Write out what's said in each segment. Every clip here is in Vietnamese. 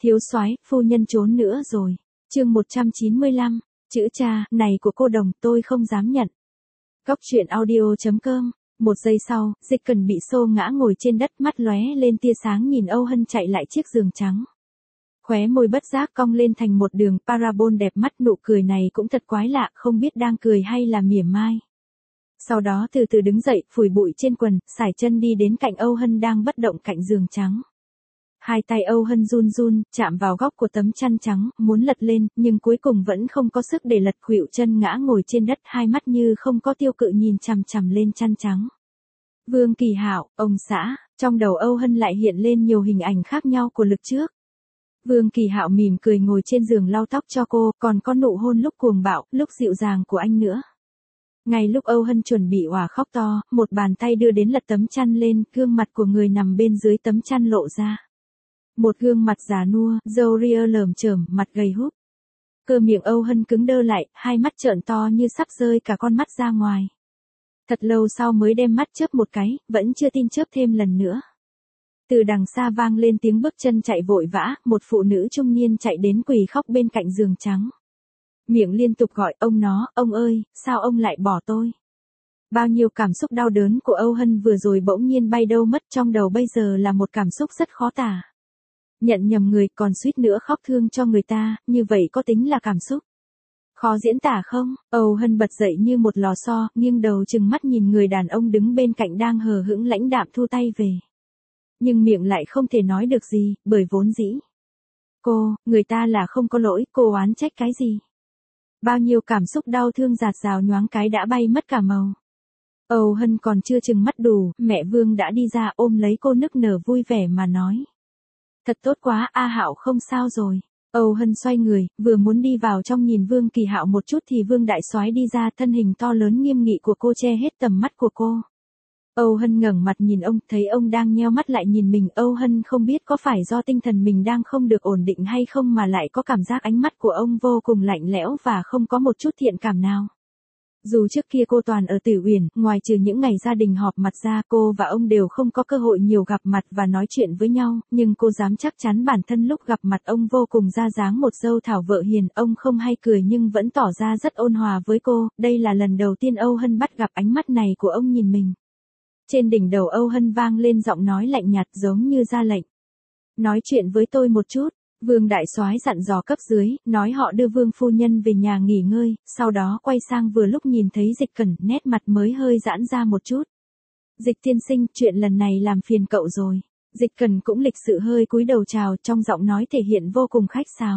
Thiếu soái, phu nhân trốn nữa rồi. Chương 195, chữ cha này của cô Đồng tôi không dám nhận. Góc truyện audio.com. Một giây sau, Dịch Cần bị xô ngã ngồi trên đất, mắt lóe lên tia sáng nhìn Âu Hân chạy lại chiếc giường trắng. Khóe môi bất giác cong lên thành một đường parabol đẹp mắt, nụ cười này cũng thật quái lạ, không biết đang cười hay là mỉa mai. Sau đó từ từ đứng dậy, phủi bụi trên quần, sải chân đi đến cạnh Âu Hân đang bất động cạnh giường trắng. Hai tay Âu Hân run run, chạm vào góc của tấm chăn trắng, muốn lật lên, nhưng cuối cùng vẫn không có sức để lật, khuỵu chân ngã ngồi trên đất, hai mắt như không có tiêu cự nhìn chằm chằm lên chăn trắng. Vương Kỳ Hạo, ông xã, trong đầu Âu Hân lại hiện lên nhiều hình ảnh khác nhau của lực trước. Vương Kỳ Hạo mỉm cười ngồi trên giường lau tóc cho cô, còn có nụ hôn lúc cuồng bạo, lúc dịu dàng của anh nữa. Ngay lúc Âu Hân chuẩn bị òa khóc to, một bàn tay đưa đến lật tấm chăn lên, gương mặt của người nằm bên dưới tấm chăn lộ ra. Một gương mặt già nua, râu ria lởm chởm, mặt gầy húp. Cơ miệng Âu Hân cứng đơ lại, hai mắt trợn to như sắp rơi cả con mắt ra ngoài. Thật lâu sau mới đem mắt chớp một cái, vẫn chưa tin chớp thêm lần nữa. Từ đằng xa vang lên tiếng bước chân chạy vội vã, một phụ nữ trung niên chạy đến quỳ khóc bên cạnh giường trắng. Miệng liên tục gọi ông nó, ông ơi, sao ông lại bỏ tôi? Bao nhiêu cảm xúc đau đớn của Âu Hân vừa rồi bỗng nhiên bay đâu mất, trong đầu bây giờ là một cảm xúc rất khó tả. Nhận nhầm người còn suýt nữa khóc thương cho người ta, như vậy có tính là cảm xúc? Khó diễn tả không? Âu Hân bật dậy như một lò xo, nghiêng đầu trừng mắt nhìn người đàn ông đứng bên cạnh đang hờ hững lãnh đạm thu tay về. Nhưng miệng lại không thể nói được gì, bởi vốn dĩ. Người ta là không có lỗi, cô oán trách cái gì? Bao nhiêu cảm xúc đau thương dạt dào nhoáng cái đã bay mất cả màu. Âu Hân còn chưa chừng mắt đủ, mẹ Vương đã đi ra ôm lấy cô nức nở vui vẻ mà nói. Thật tốt quá, A Hạo không sao rồi. Âu Hân xoay người, vừa muốn đi vào trong nhìn Vương Kỳ Hạo một chút thì Vương Đại Soái đi ra, thân hình to lớn nghiêm nghị của cô che hết tầm mắt của cô. Âu Hân ngẩng mặt nhìn ông, thấy ông đang nheo mắt lại nhìn mình, Âu Hân không biết có phải do tinh thần mình đang không được ổn định hay không mà lại có cảm giác ánh mắt của ông vô cùng lạnh lẽo và không có một chút thiện cảm nào. Dù trước kia cô toàn ở Tử Uyển, ngoài trừ những ngày gia đình họp mặt ra, cô và ông đều không có cơ hội nhiều gặp mặt và nói chuyện với nhau, nhưng cô dám chắc chắn bản thân lúc gặp mặt ông vô cùng ra dáng một dâu thảo vợ hiền, ông không hay cười nhưng vẫn tỏ ra rất ôn hòa với cô, đây là lần đầu tiên Âu Hân bắt gặp ánh mắt này của ông nhìn mình. Trên đỉnh đầu Âu Hân vang lên giọng nói lạnh nhạt giống như ra lệnh. Nói chuyện với tôi một chút. Vương Đại Soái dặn dò cấp dưới, nói họ đưa Vương phu nhân về nhà nghỉ ngơi, sau đó quay sang vừa lúc nhìn thấy Dịch Cẩn, nét mặt mới hơi giãn ra một chút. Dịch tiên sinh, chuyện lần này làm phiền cậu rồi. Dịch Cẩn cũng lịch sự hơi cúi đầu chào, trong giọng nói thể hiện vô cùng khách sáo.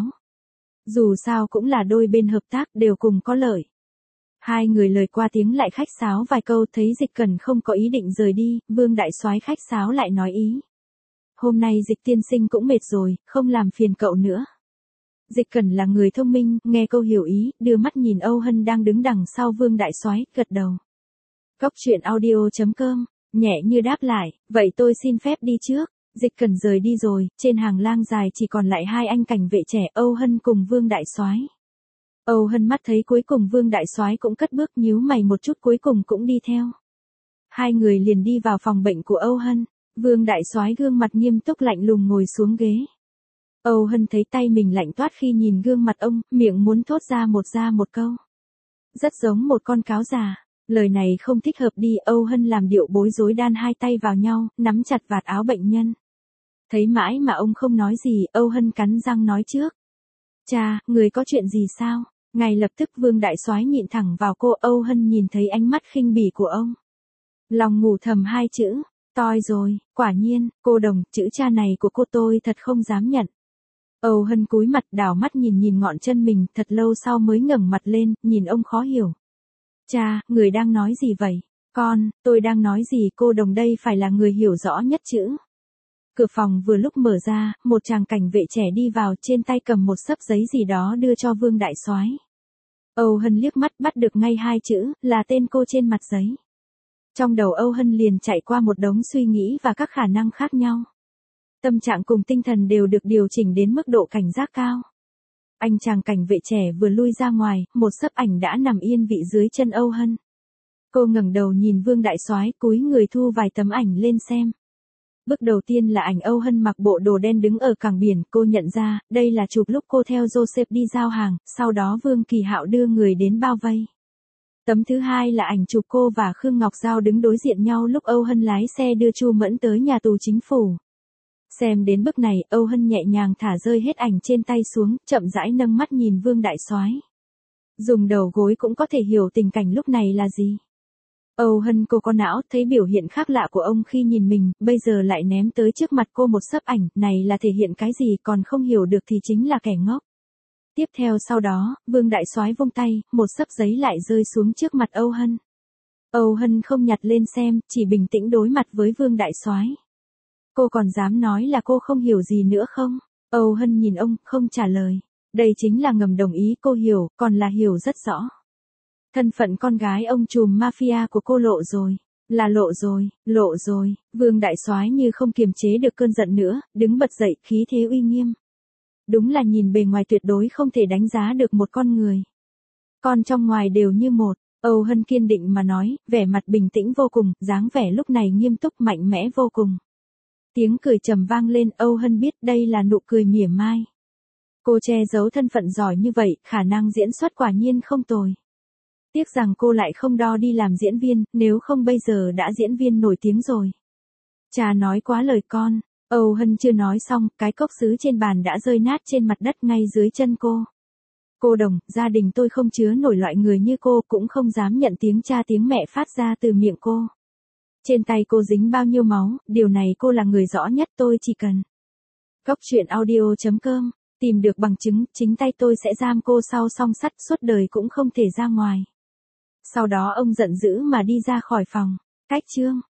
Dù sao cũng là đôi bên hợp tác, đều cùng có lợi. Hai người lời qua tiếng lại khách sáo vài câu, thấy Dịch Cẩn không có ý định rời đi, Vương Đại Soái khách sáo lại nói ý. Hôm nay Dịch tiên sinh cũng mệt rồi, không làm phiền cậu nữa. Dịch Cẩn là người thông minh, nghe câu hiểu ý, đưa mắt nhìn Âu Hân đang đứng đằng sau Vương Đại Soái, gật đầu. Góc truyện audio.com, nhẹ như đáp lại, vậy tôi xin phép đi trước. Dịch Cẩn rời đi rồi, trên hàng lang dài chỉ còn lại hai anh cảnh vệ trẻ, Âu Hân cùng Vương Đại Soái. Âu Hân mắt thấy cuối cùng Vương Đại Soái cũng cất bước, nhíu mày một chút, cuối cùng cũng đi theo. Hai người liền đi vào phòng bệnh của Âu Hân. Vương Đại Soái gương mặt nghiêm túc lạnh lùng ngồi xuống ghế. Âu Hân thấy tay mình lạnh toát khi nhìn gương mặt ông, miệng muốn thốt ra một câu. Rất giống một con cáo già. Lời này không thích hợp đi, Âu Hân làm điệu bối rối đan hai tay vào nhau, nắm chặt vạt áo bệnh nhân. Thấy mãi mà ông không nói gì, Âu Hân cắn răng nói trước. Cha, người có chuyện gì sao? Ngay lập tức Vương Đại Soái nhìn thẳng vào cô, Âu Hân nhìn thấy ánh mắt khinh bỉ của ông. Lòng ngủ thầm hai chữ. Toi rồi, quả nhiên, cô Đồng, chữ cha này của cô tôi thật không dám nhận. Âu Hân cúi mặt đảo mắt nhìn ngọn chân mình, thật lâu sau mới ngẩng mặt lên, nhìn ông khó hiểu. Cha, người đang nói gì vậy? Tôi đang nói gì, cô Đồng đây phải là người hiểu rõ nhất chữ. Cửa phòng vừa lúc mở ra, một chàng cảnh vệ trẻ đi vào, trên tay cầm một xấp giấy gì đó đưa cho Vương Đại Soái. Âu Hân liếc mắt bắt được ngay hai chữ, là tên cô trên mặt giấy. Trong đầu Âu Hân liền chạy qua một đống suy nghĩ và các khả năng khác nhau. Tâm trạng cùng tinh thần đều được điều chỉnh đến mức độ cảnh giác cao. Anh chàng cảnh vệ trẻ vừa lui ra ngoài, một xấp ảnh đã nằm yên vị dưới chân Âu Hân. Cô ngẩng đầu nhìn Vương Đại Soái, cúi người thu vài tấm ảnh lên xem. Bức đầu tiên là ảnh Âu Hân mặc bộ đồ đen đứng ở cảng biển, cô nhận ra, đây là chụp lúc cô theo Joseph đi giao hàng, sau đó Vương Kỳ Hạo đưa người đến bao vây. Tấm thứ hai là ảnh chụp cô và Khương Ngọc Giao đứng đối diện nhau lúc Âu Hân lái xe đưa Chu Mẫn tới nhà tù chính phủ. Xem đến bức này, Âu Hân nhẹ nhàng thả rơi hết ảnh trên tay xuống, chậm rãi nâng mắt nhìn Vương Đại Soái. Dùng đầu gối cũng có thể hiểu tình cảnh lúc này là gì. Âu Hân cô có não, thấy biểu hiện khác lạ của ông khi nhìn mình, bây giờ lại ném tới trước mặt cô một xấp ảnh, này là thể hiện cái gì, còn không hiểu được thì chính là kẻ ngốc. Tiếp theo sau đó, Vương Đại Soái vung tay, một xấp giấy lại rơi xuống trước mặt Âu Hân. Âu Hân không nhặt lên xem, chỉ bình tĩnh đối mặt với Vương Đại Soái. Cô còn dám nói là cô không hiểu gì nữa không? Âu Hân nhìn ông, không trả lời. Đây chính là ngầm đồng ý cô hiểu, còn là hiểu rất rõ. Thân phận con gái ông trùm mafia của cô lộ rồi. Là lộ rồi. Vương Đại Soái như không kiềm chế được cơn giận nữa, đứng bật dậy, khí thế uy nghiêm. Đúng là nhìn bề ngoài tuyệt đối không thể đánh giá được một con người. Con trong ngoài đều như một. Âu Hân kiên định mà nói, vẻ mặt bình tĩnh vô cùng, dáng vẻ lúc này nghiêm túc mạnh mẽ vô cùng. Tiếng cười trầm vang lên, Âu Hân biết đây là nụ cười mỉa mai. Cô che giấu thân phận giỏi như vậy, khả năng diễn xuất quả nhiên không tồi. Tiếc rằng cô lại không đo đi làm diễn viên, nếu không bây giờ đã diễn viên nổi tiếng rồi. Cha nói quá lời con. Âu Hân chưa nói xong, cái cốc sứ trên bàn đã rơi nát trên mặt đất ngay dưới chân cô. Cô Đồng, gia đình tôi không chứa nổi loại người như cô, cũng không dám nhận tiếng cha tiếng mẹ phát ra từ miệng cô. Trên tay cô dính bao nhiêu máu, điều này cô là người rõ nhất, tôi chỉ cần. Góc truyện audio.com, tìm được bằng chứng, chính tay tôi sẽ giam cô sau song sắt suốt đời cũng không thể ra ngoài. Sau đó ông giận dữ mà đi ra khỏi phòng. Cách chương.